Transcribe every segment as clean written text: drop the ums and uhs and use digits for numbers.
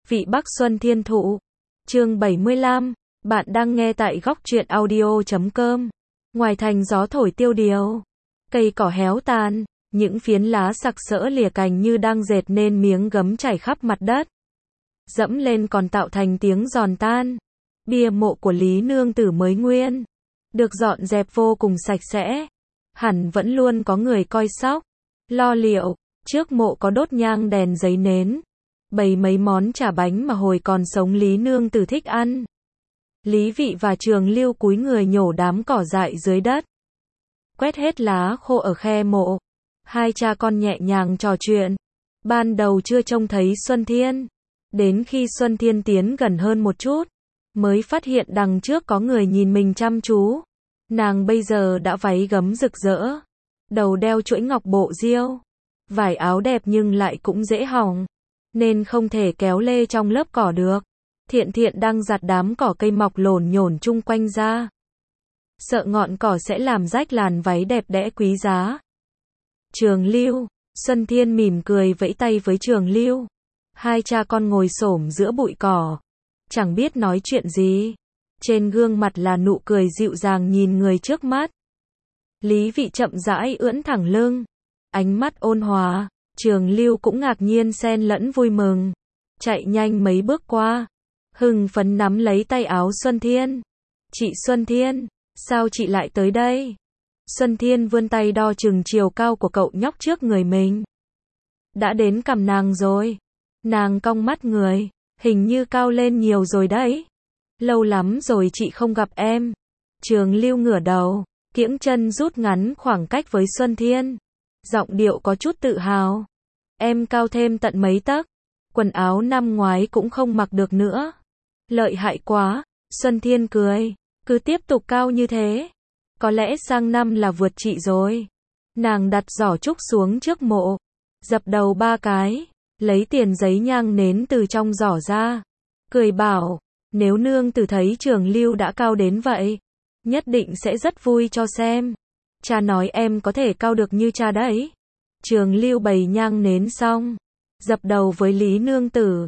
Vị Bắc Xuân Thiên Thụ. Chương 75. Bạn đang nghe tại góc truyện audio.com. Ngoài thành gió thổi tiêu điều. Cây cỏ héo tàn, những phiến lá sặc sỡ lìa cành như đang dệt nên miếng gấm chảy khắp mặt đất. Dẫm lên còn tạo thành tiếng giòn tan. Bia mộ của Lý Nương Tử mới nguyên. Được dọn dẹp vô cùng sạch sẽ. Hẳn vẫn luôn có người coi sóc, lo liệu. Trước mộ có đốt nhang đèn giấy nến. Bày mấy món chả bánh mà hồi còn sống Lý Nương Tử thích ăn. Lý Vị và Trường Lưu cúi người nhổ đám cỏ dại dưới đất. Quét hết lá khô ở khe mộ. Hai cha con nhẹ nhàng trò chuyện. Ban đầu chưa trông thấy Xuân Thiên. Đến khi Xuân Thiên tiến gần hơn một chút, mới phát hiện đằng trước có người nhìn mình chăm chú. Nàng bây giờ đã váy gấm rực rỡ. Đầu đeo chuỗi ngọc bộ diêu. Vải áo đẹp nhưng lại cũng dễ hỏng. Nên không thể kéo lê trong lớp cỏ được. Thiện Thiện đang giặt đám cỏ cây mọc lổn nhổn chung quanh ra. Sợ ngọn cỏ sẽ làm rách làn váy đẹp đẽ quý giá. Trường Lưu. Xuân Thiên mỉm cười vẫy tay với Trường Lưu. Hai cha con ngồi xổm giữa bụi cỏ. Chẳng biết nói chuyện gì. Trên gương mặt là nụ cười dịu dàng nhìn người trước mắt. Lý Vị chậm rãi ưỡn thẳng lưng. Ánh mắt ôn hòa. Trường Lưu cũng ngạc nhiên xen lẫn vui mừng. Chạy nhanh mấy bước qua. Hưng phấn nắm lấy tay áo Xuân Thiên. Chị Xuân Thiên, sao chị lại tới đây? Xuân Thiên vươn tay đo chừng chiều cao của cậu nhóc trước người mình. Đã đến cằm nàng rồi. Nàng cong mắt người. Hình như cao lên nhiều rồi đấy. Lâu lắm rồi chị không gặp em. Trường Lưu ngửa đầu. Kiễng chân rút ngắn khoảng cách với Xuân Thiên. Giọng điệu có chút tự hào. Em cao thêm tận mấy tấc. Quần áo năm ngoái cũng không mặc được nữa. Lợi hại quá. Xuân Thiên cười. Cứ tiếp tục cao như thế. Có lẽ sang năm là vượt chị rồi. Nàng đặt giỏ trúc xuống trước mộ. Dập đầu 3 cái. Lấy tiền giấy nhang nến từ trong giỏ ra. Cười bảo. Nếu nương tử thấy Trường Lưu đã cao đến vậy, nhất định sẽ rất vui cho xem. Cha nói em có thể cao được như cha đấy. Trường Lưu bày nhang nến xong. Dập đầu với Lý Nương Tử.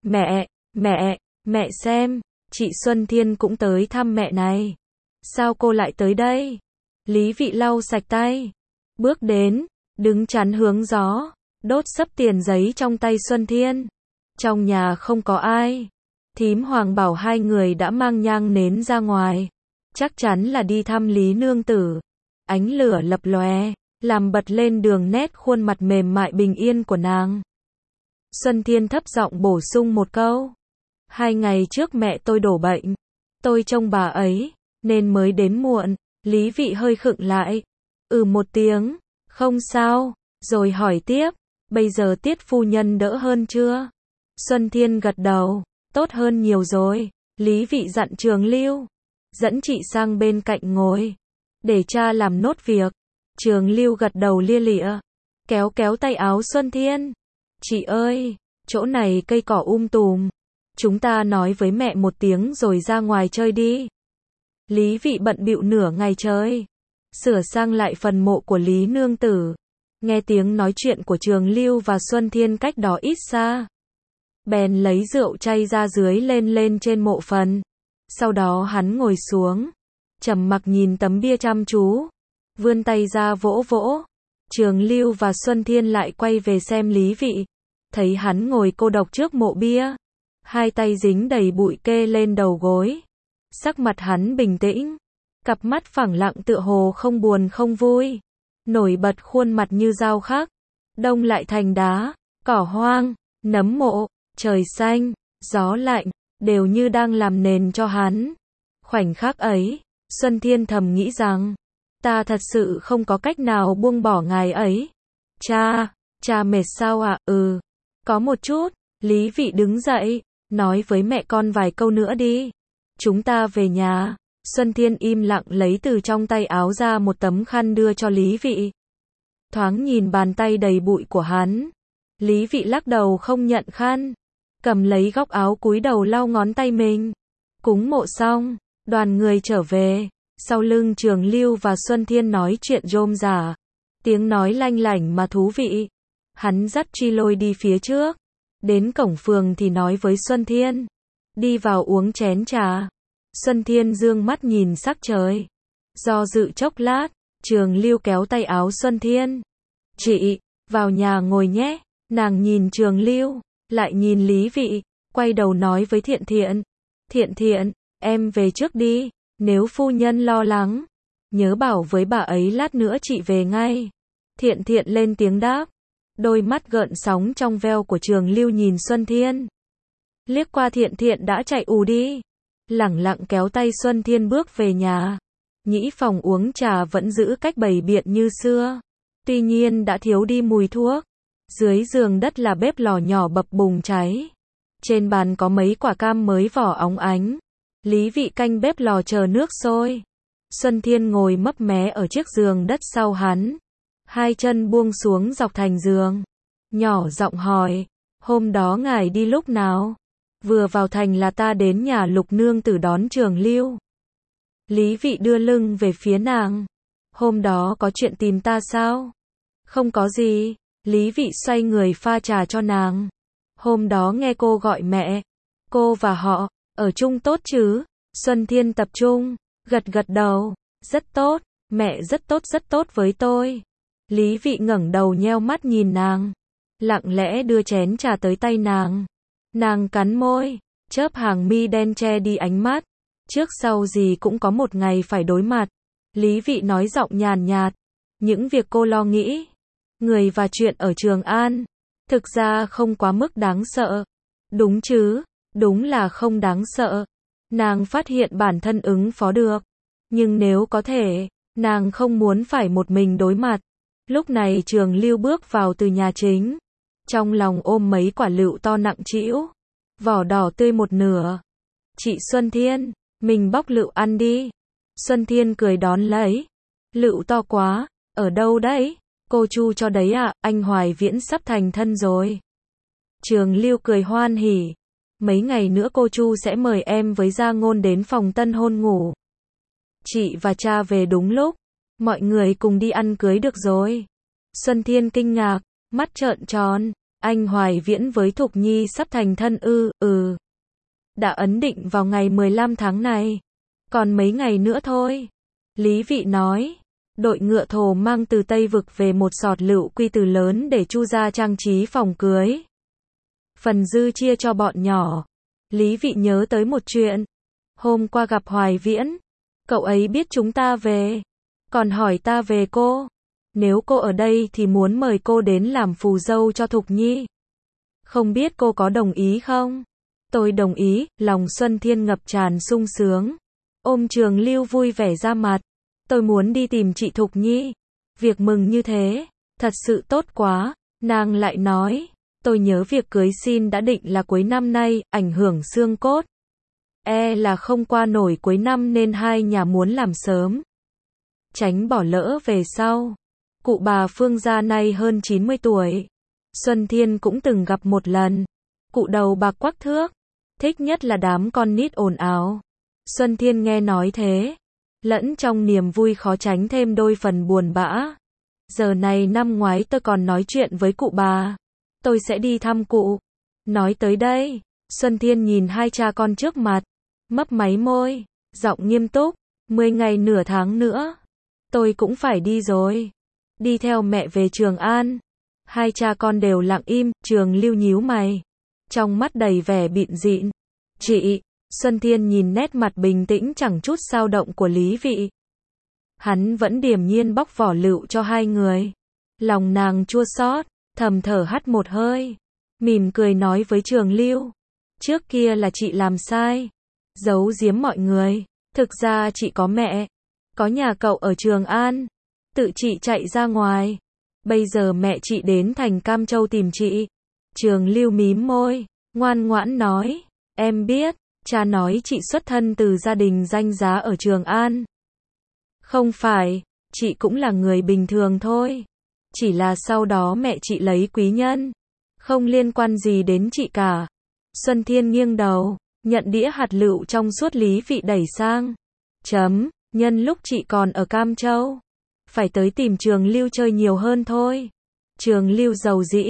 Mẹ xem. Chị Xuân Thiên cũng tới thăm mẹ này. Sao cô lại tới đây? Lý Vị lau sạch tay. Bước đến. Đứng chắn hướng gió. Đốt sấp tiền giấy trong tay Xuân Thiên. Trong nhà không có ai. Thím Hoàng bảo hai người đã mang nhang nến ra ngoài. Chắc chắn là đi thăm Lý Nương Tử. Ánh lửa lập lòe. Làm bật lên đường nét khuôn mặt mềm mại bình yên của nàng. Xuân Thiên thấp giọng bổ sung một câu. 2 ngày trước mẹ tôi đổ bệnh. Tôi trông bà ấy, nên mới đến muộn. Lý Vị hơi khựng lại. Một tiếng. Không sao. Rồi hỏi tiếp. Bây giờ Tiết phu nhân đỡ hơn chưa? Xuân Thiên gật đầu. Tốt hơn nhiều rồi. Lý Vị dặn Trường Lưu. Dẫn chị sang bên cạnh ngồi. Để cha làm nốt việc. Trường Lưu gật đầu lia lịa. Kéo kéo tay áo Xuân Thiên. Chị ơi, chỗ này cây cỏ tùm. Chúng ta nói với mẹ một tiếng rồi ra ngoài chơi đi. Lý Vị bận bịu nửa ngày trời. Sửa sang lại phần mộ của Lý Nương Tử. Nghe tiếng nói chuyện của Trường Lưu và Xuân Thiên cách đó ít xa. Bèn lấy rượu chay ra dưới lên trên mộ phần. Sau đó hắn ngồi xuống. Trầm mặc nhìn tấm bia chăm chú. Vươn tay ra vỗ vỗ. Trường Lưu và Xuân Thiên lại quay về xem Lý Vị. Thấy hắn ngồi cô độc trước mộ bia. Hai tay dính đầy bụi kê lên đầu gối. Sắc mặt hắn bình tĩnh. Cặp mắt phẳng lặng tựa hồ không buồn không vui. Nổi bật khuôn mặt như dao khắc. Đông lại thành đá, cỏ hoang, nấm mộ, trời xanh, gió lạnh, đều như đang làm nền cho hắn. Khoảnh khắc ấy, Xuân Thiên thầm nghĩ rằng, ta thật sự không có cách nào buông bỏ ngài ấy. Cha mệt sao ạ? Có một chút. Lý Vị đứng dậy, nói với mẹ con vài câu nữa đi. Chúng ta về nhà. Xuân Thiên im lặng lấy từ trong tay áo ra một tấm khăn đưa cho Lý Vị. Thoáng nhìn bàn tay đầy bụi của hắn. Lý Vị lắc đầu không nhận khăn. Cầm lấy góc áo cúi đầu lau ngón tay mình. Cúng mộ xong, đoàn người trở về. Sau lưng Trường Lưu và Xuân Thiên nói chuyện rôm rả. Tiếng nói lanh lảnh mà thú vị. Hắn dắt Chi Lôi đi phía trước. Đến cổng phường thì nói với Xuân Thiên. Đi vào uống chén trà. Xuân Thiên dương mắt nhìn sắc trời. Do dự chốc lát, Trường Lưu kéo tay áo Xuân Thiên. Chị, vào nhà ngồi nhé. Nàng nhìn Trường Lưu, lại nhìn Lý Vị, quay đầu nói với Thiện Thiện. Thiện Thiện, em về trước đi, nếu phu nhân lo lắng. Nhớ bảo với bà ấy lát nữa chị về ngay. Thiện Thiện lên tiếng đáp. Đôi mắt gợn sóng trong veo của Trường Lưu nhìn Xuân Thiên. Liếc qua Thiện Thiện đã chạy ù đi. Lẳng lặng kéo tay Xuân Thiên bước về nhà. Nhĩ phòng uống trà vẫn giữ cách bày biện như xưa. Tuy nhiên đã thiếu đi mùi thuốc. Dưới giường đất là bếp lò nhỏ bập bùng cháy. Trên bàn có mấy quả cam mới vỏ óng ánh. Lý Vị canh bếp lò chờ nước sôi. Xuân Thiên ngồi mấp mé ở chiếc giường đất sau hắn. Hai chân buông xuống dọc thành giường. Nhỏ giọng hỏi. Hôm đó ngài đi lúc nào? Vừa vào thành là ta đến nhà Lục nương tử đón Trường Lưu. Lý Vị đưa lưng về phía nàng. Hôm đó có chuyện tìm ta sao? Không có gì. Lý Vị xoay người pha trà cho nàng. Hôm đó nghe cô gọi mẹ. Cô và họ, ở chung tốt chứ? Xuân Thiên tập trung, gật gật đầu. Rất tốt, mẹ rất tốt với tôi. Lý Vị ngẩng đầu nheo mắt nhìn nàng. Lặng lẽ đưa chén trà tới tay nàng. Nàng cắn môi, chớp hàng mi đen che đi ánh mắt. Trước sau gì cũng có một ngày phải đối mặt. Lý Vị nói giọng nhàn nhạt. Những việc cô lo nghĩ, người và chuyện ở Trường An, thực ra không quá mức đáng sợ. Đúng chứ, đúng là không đáng sợ. Nàng phát hiện bản thân ứng phó được. Nhưng nếu có thể, nàng không muốn phải một mình đối mặt. Lúc này Trường Lưu bước vào từ nhà chính. Trong lòng ôm mấy quả lựu to nặng trĩu. Vỏ đỏ tươi một nửa. Chị Xuân Thiên, mình bóc lựu ăn đi. Xuân Thiên cười đón lấy. Lựu to quá, ở đâu đấy? Cô Chu cho đấy ạ, anh Hoài Viễn sắp thành thân rồi. Trường Lưu cười hoan hỉ. Mấy ngày nữa cô Chu sẽ mời em với Gia Ngôn đến phòng tân hôn ngủ. Chị và cha về đúng lúc. Mọi người cùng đi ăn cưới được rồi. Xuân Thiên kinh ngạc, mắt trợn tròn. Anh Hoài Viễn với Thục Nhi sắp thành thân ư? Đã ấn định vào ngày 15 tháng này. Còn mấy ngày nữa thôi. Lý Vị nói. Đội ngựa thồ mang từ Tây Vực về một sọt lựu quy từ lớn để Chu gia trang trí phòng cưới. Phần dư chia cho bọn nhỏ. Lý Vị nhớ tới một chuyện. Hôm qua gặp Hoài Viễn. Cậu ấy biết chúng ta về. Còn hỏi ta về cô. Nếu cô ở đây thì muốn mời cô đến làm phù dâu cho Thục Nhi. Không biết cô có đồng ý không? Tôi đồng ý, lòng Xuân Thiên ngập tràn sung sướng. Ôm Trường Lưu vui vẻ ra mặt. Tôi muốn đi tìm chị Thục Nhi. Việc mừng như thế, thật sự tốt quá. Nàng lại nói, tôi nhớ việc cưới xin đã định là cuối năm nay, ảnh hưởng xương cốt. Là không qua nổi cuối năm nên hai nhà muốn làm sớm. Tránh bỏ lỡ về sau. Cụ bà Phương gia nay hơn 90 tuổi. Xuân Thiên cũng từng gặp một lần. Cụ đầu bạc quắc thước. Thích nhất là đám con nít ồn ào. Xuân Thiên nghe nói thế. Lẫn trong niềm vui khó tránh thêm đôi phần buồn bã. Giờ này năm ngoái tôi còn nói chuyện với cụ bà. Tôi sẽ đi thăm cụ. Nói tới đây, Xuân Thiên nhìn hai cha con trước mặt. Mấp máy môi, giọng nghiêm túc. 10 ngày nửa tháng nữa. Tôi cũng phải đi rồi. Đi theo mẹ về Trường An. Hai cha con đều lặng im, Trường Lưu nhíu mày. Trong mắt đầy vẻ bịn dịn. Chị, Xuân Thiên nhìn nét mặt bình tĩnh chẳng chút xao động của Lý Vị. Hắn vẫn điềm nhiên bóc vỏ lựu cho hai người. Lòng nàng chua xót, thầm thở hắt một hơi. Mỉm cười nói với Trường Lưu. Trước kia là chị làm sai. Giấu giếm mọi người. Thực ra chị có mẹ. Có nhà cậu ở Trường An. Tự chị chạy ra ngoài. Bây giờ mẹ chị đến thành Cam Châu tìm chị. Trường Lưu mím môi, ngoan ngoãn nói. Em biết, cha nói chị xuất thân từ gia đình danh giá ở Trường An. Không phải, chị cũng là người bình thường thôi. Chỉ là sau đó mẹ chị lấy quý nhân. Không liên quan gì đến chị cả. Xuân Thiên nghiêng đầu, nhận đĩa hạt lựu trong suốt Lý Vị đẩy sang. Nhân lúc chị còn ở Cam Châu. Phải tới tìm Trường Lưu chơi nhiều hơn thôi. Trường Lưu giàu dĩ.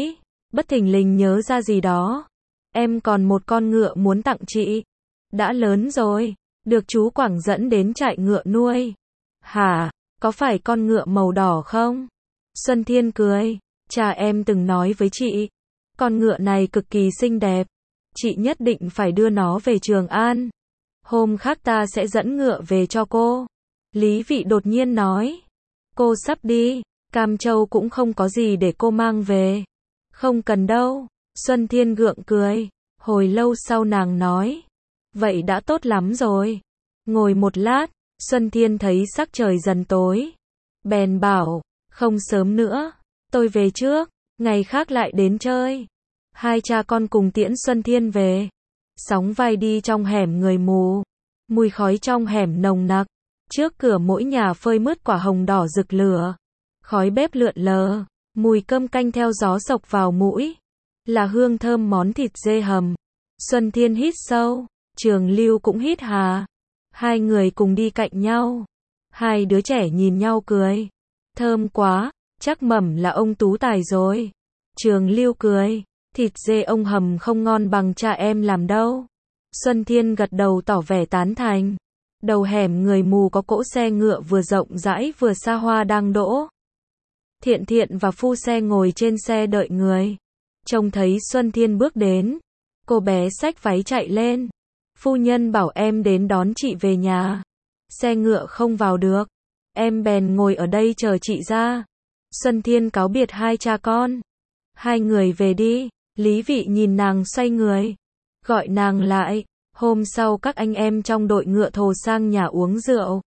bất thình lình nhớ ra gì đó. Em còn một con ngựa muốn tặng chị. Đã lớn rồi, được chú Quảng dẫn đến trại ngựa nuôi. Hả, có phải con ngựa màu đỏ không? Xuân Thiên cười, cha em từng nói với chị, con ngựa này cực kỳ xinh đẹp. Chị nhất định phải đưa nó về Trường An. Hôm khác ta sẽ dẫn ngựa về cho cô. Lý Vị đột nhiên nói, cô sắp đi, Cam Châu cũng không có gì để cô mang về. Không cần đâu. Xuân Thiên gượng cười, hồi lâu sau nàng nói, vậy đã tốt lắm rồi. Ngồi một lát, Xuân Thiên thấy sắc trời dần tối. Bèn bảo, không sớm nữa, tôi về trước, ngày khác lại đến chơi. Hai cha con cùng tiễn Xuân Thiên về. Sóng vai đi trong hẻm người mù. Mùi khói trong hẻm nồng nặc. Trước cửa mỗi nhà phơi mứt quả hồng đỏ rực lửa. Khói bếp lượn lờ. Mùi cơm canh theo gió sộc vào mũi. Là hương thơm món thịt dê hầm. Xuân Thiên hít sâu. Trường Lưu cũng hít hà. Hai người cùng đi cạnh nhau. Hai đứa trẻ nhìn nhau cười. Thơm quá, chắc Mẩm là ông tú tài rồi. Trường Lưu cười. Thịt dê ông hầm không ngon bằng cha em làm đâu. Xuân Thiên gật đầu tỏ vẻ tán thành. Đầu hẻm người mù có cỗ xe ngựa vừa rộng rãi vừa xa hoa đang đỗ. Thiện Thiện và phu xe ngồi trên xe đợi người. Trông thấy Xuân Thiên bước đến, cô bé xách váy chạy lên. Phu nhân bảo em đến đón chị về nhà. Xe ngựa không vào được. Em bèn ngồi ở đây chờ chị ra. Xuân Thiên cáo biệt hai cha con. Hai người về đi. Lý Vị nhìn nàng xoay người. Gọi nàng lại. Hôm sau các anh em trong đội ngựa thồ sang nhà uống rượu.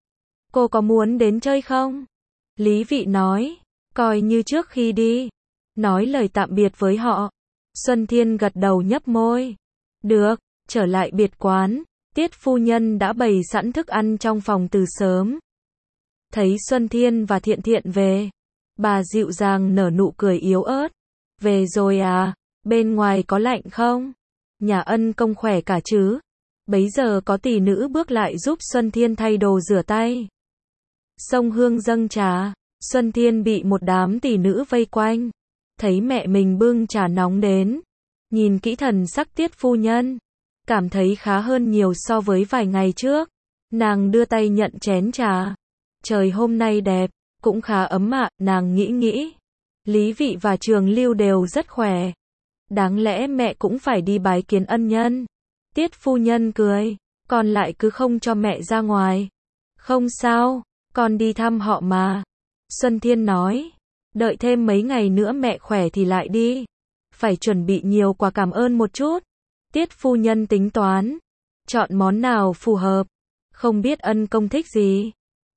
Cô có muốn đến chơi không? Lý Vị nói. Coi như trước khi đi. Nói lời tạm biệt với họ. Xuân Thiên gật đầu nhấp môi. Được. Trở lại biệt quán. Tiết phu nhân đã bày sẵn thức ăn trong phòng từ sớm. Thấy Xuân Thiên và Thiện Thiện về. Bà dịu dàng nở nụ cười yếu ớt. Về rồi à? Bên ngoài có lạnh không? Nhà ân công khỏe cả chứ? Bấy giờ có tỷ nữ bước lại giúp Xuân Thiên thay đồ rửa tay. Xông hương dâng trà. Xuân Thiên bị một đám tỷ nữ vây quanh. Thấy mẹ mình bưng trà nóng đến. Nhìn kỹ thần sắc Tiết phu nhân. Cảm thấy khá hơn nhiều so với vài ngày trước. Nàng đưa tay nhận chén trà. Trời hôm nay đẹp, cũng khá ấm ạ, nàng nghĩ. Lý Vị và Trường Lưu đều rất khỏe. Đáng lẽ mẹ cũng phải đi bái kiến ân nhân. Tiết phu nhân cười, con lại cứ không cho mẹ ra ngoài. Không sao, con đi thăm họ mà. Xuân Thiên nói, đợi thêm mấy ngày nữa mẹ khỏe thì lại đi. Phải chuẩn bị nhiều quà cảm ơn một chút. Tiết phu nhân tính toán, chọn món nào phù hợp. Không biết ân công thích gì.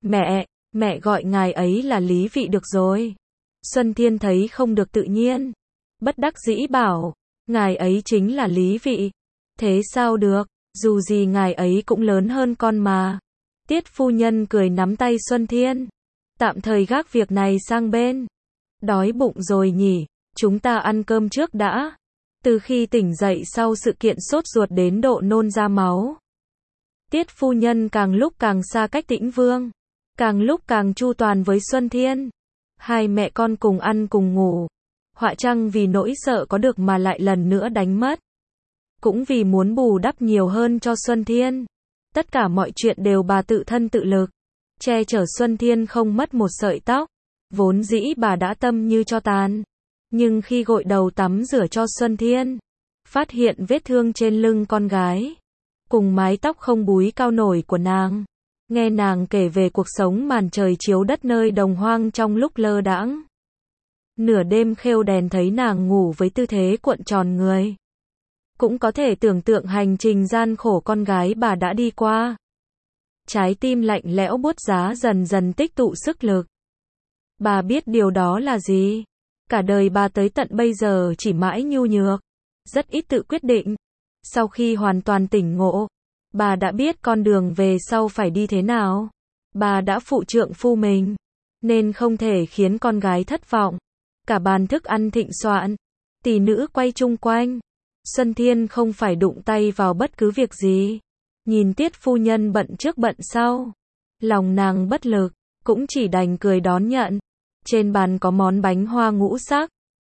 Mẹ gọi ngài ấy là Lý Vị được rồi. Xuân Thiên thấy không được tự nhiên. Bất đắc dĩ bảo, ngài ấy chính là Lý Vị. Thế sao được, dù gì ngài ấy cũng lớn hơn con mà. Tiết phu nhân cười nắm tay Xuân Thiên. Tạm thời gác việc này sang bên. Đói bụng rồi nhỉ, chúng ta ăn cơm trước đã. Từ khi tỉnh dậy sau sự kiện sốt ruột đến độ nôn ra máu. Tiết phu nhân càng lúc càng xa cách Tĩnh Vương. Càng lúc càng chu toàn với Xuân Thiên. Hai mẹ con cùng ăn cùng ngủ. Họa chăng vì nỗi sợ có được mà lại lần nữa đánh mất. Cũng vì muốn bù đắp nhiều hơn cho Xuân Thiên. Tất cả mọi chuyện đều bà tự thân tự lực. Che chở Xuân Thiên không mất một sợi tóc. Vốn dĩ bà đã tâm như cho tàn. Nhưng khi gội đầu tắm rửa cho Xuân Thiên, phát hiện vết thương trên lưng con gái. Cùng mái tóc không búi cao nổi của nàng. Nghe nàng kể về cuộc sống màn trời chiếu đất nơi đồng hoang trong lúc lơ đãng. Nửa đêm khêu đèn thấy nàng ngủ với tư thế cuộn tròn người. Cũng có thể tưởng tượng hành trình gian khổ con gái bà đã đi qua. Trái tim lạnh lẽo buốt giá dần dần tích tụ sức lực. Bà biết điều đó là gì? Cả đời bà tới tận bây giờ chỉ mãi nhu nhược. Rất ít tự quyết định. Sau khi hoàn toàn tỉnh ngộ, bà đã biết con đường về sau phải đi thế nào. Bà đã phụ trượng phu mình, nên không thể khiến con gái thất vọng. Cả bàn thức ăn thịnh soạn, tỷ nữ quay chung quanh. Xuân Thiên không phải đụng tay vào bất cứ việc gì. Nhìn Tiết phu nhân bận trước bận sau. Lòng nàng bất lực, cũng chỉ đành cười đón nhận. Trên bàn có món bánh hoa ngũ sắc.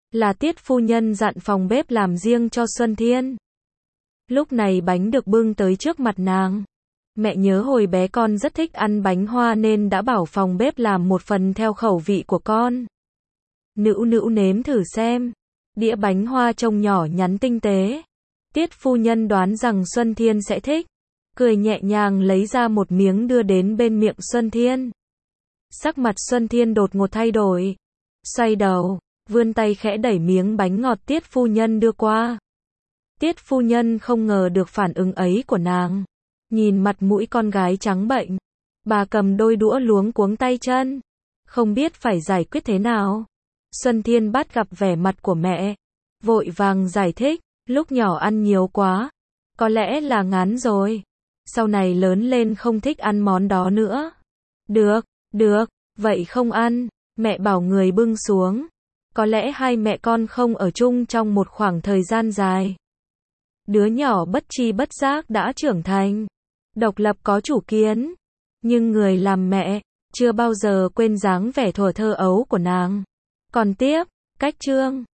là Tiết phu nhân dặn phòng bếp làm riêng cho Xuân Thiên. Lúc này bánh được bưng tới trước mặt nàng. Mẹ nhớ hồi bé con rất thích ăn bánh hoa nên đã bảo phòng bếp làm một phần theo khẩu vị của con. Nữu nữu nếm thử xem. Đĩa bánh hoa trông nhỏ nhắn tinh tế. Tiết phu nhân đoán rằng Xuân Thiên sẽ thích. Cười nhẹ nhàng lấy ra một miếng đưa đến bên miệng Xuân Thiên. Sắc mặt Xuân Thiên đột ngột thay đổi. Xoay đầu, vươn tay khẽ đẩy miếng bánh ngọt Tiết phu nhân đưa qua. Tiết phu nhân không ngờ được phản ứng ấy của nàng. Nhìn mặt mũi con gái trắng bệnh. Bà cầm đôi đũa luống cuống tay chân. Không biết phải giải quyết thế nào. Xuân Thiên bắt gặp vẻ mặt của mẹ. Vội vàng giải thích. Lúc nhỏ ăn nhiều quá. Có lẽ là ngán rồi. Sau này lớn lên không thích ăn món đó nữa. Được, vậy không ăn. Mẹ bảo người bưng xuống. Có lẽ hai mẹ con không ở chung trong một khoảng thời gian dài. Đứa nhỏ bất tri bất giác đã trưởng thành. Độc lập có chủ kiến. Nhưng người làm mẹ, chưa bao giờ quên dáng vẻ thuở thơ ấu của nàng. Còn tiếp, cách chương.